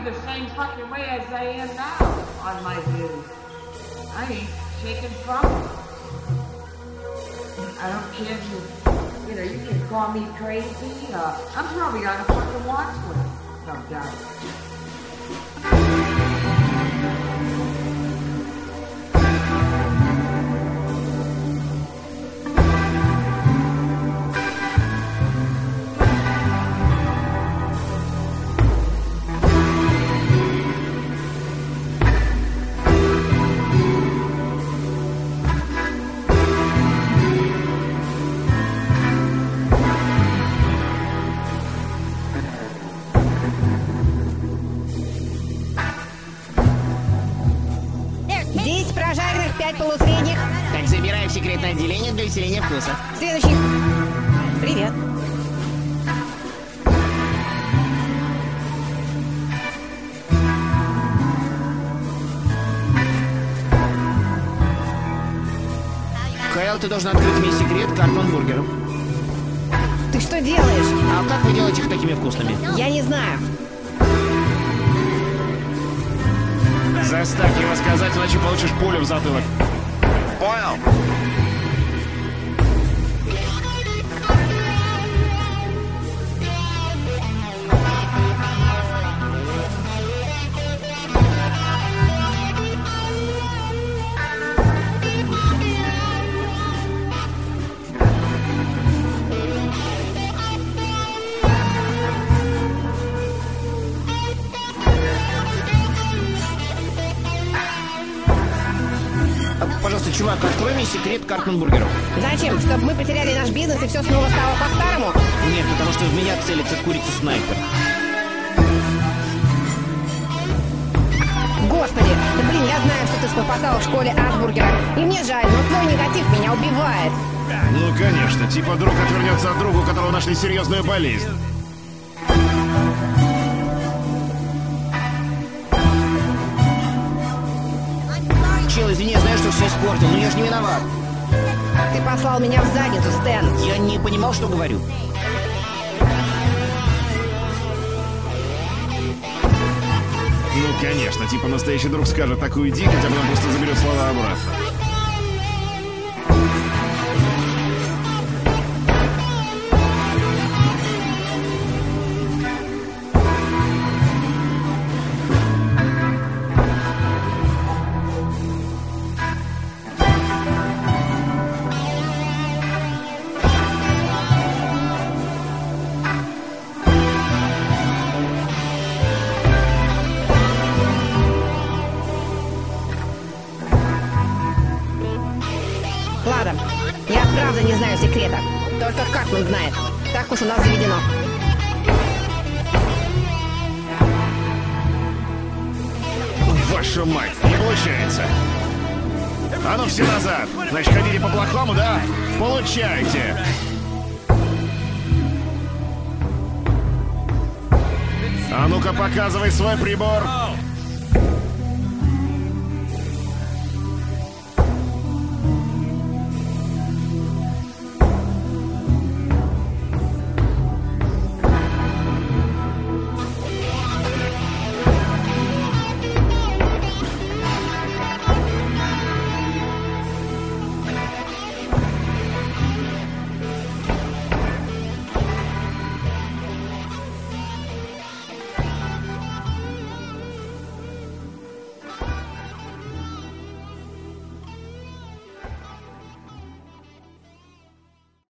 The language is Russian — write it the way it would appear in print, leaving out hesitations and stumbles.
the same fucking way as I am now on my views. I ain't shaking from it. I don't care if you can call me crazy. I'm probably on a fucking watch list. No doubt. Полусредних. Так, забираем секретное отделение для усиления вкуса. Следующий. Привет. Кайл, ты должен открыть мне секрет Картман бургеров. Ты что делаешь? А как вы делаете их такими вкусными? Я не знаю. Заставь его сказать, иначе получишь пулю в затылок. Понял? Пожалуйста, чувак, открой мне секрет Картман бургеров. Зачем? Чтобы мы потеряли наш бизнес и все снова стало по-старому? Нет, потому что в меня целится курица-снайпер. Господи, да блин, я знаю, что ты схлопотал в школе Асбургера. И мне жаль, но твой негатив меня убивает. Ну, конечно, типа друг отвернется от друга, у которого нашли серьезную болезнь. Чел, извини, я знаю, что все испортил, но я же не виноват. Ты послал меня в задницу, Стэн. Я не понимал, что говорю. Ну, конечно, типа настоящий друг скажет так уйди, хотя бы он просто заберет слова обратно. Ладно, я правда не знаю секрета. Только Картман знает. Так уж у нас заведено. Вашу мать, не получается. А ну все назад. Значит, ходили по плохому, да? Получайте. А ну-ка, показывай свой прибор.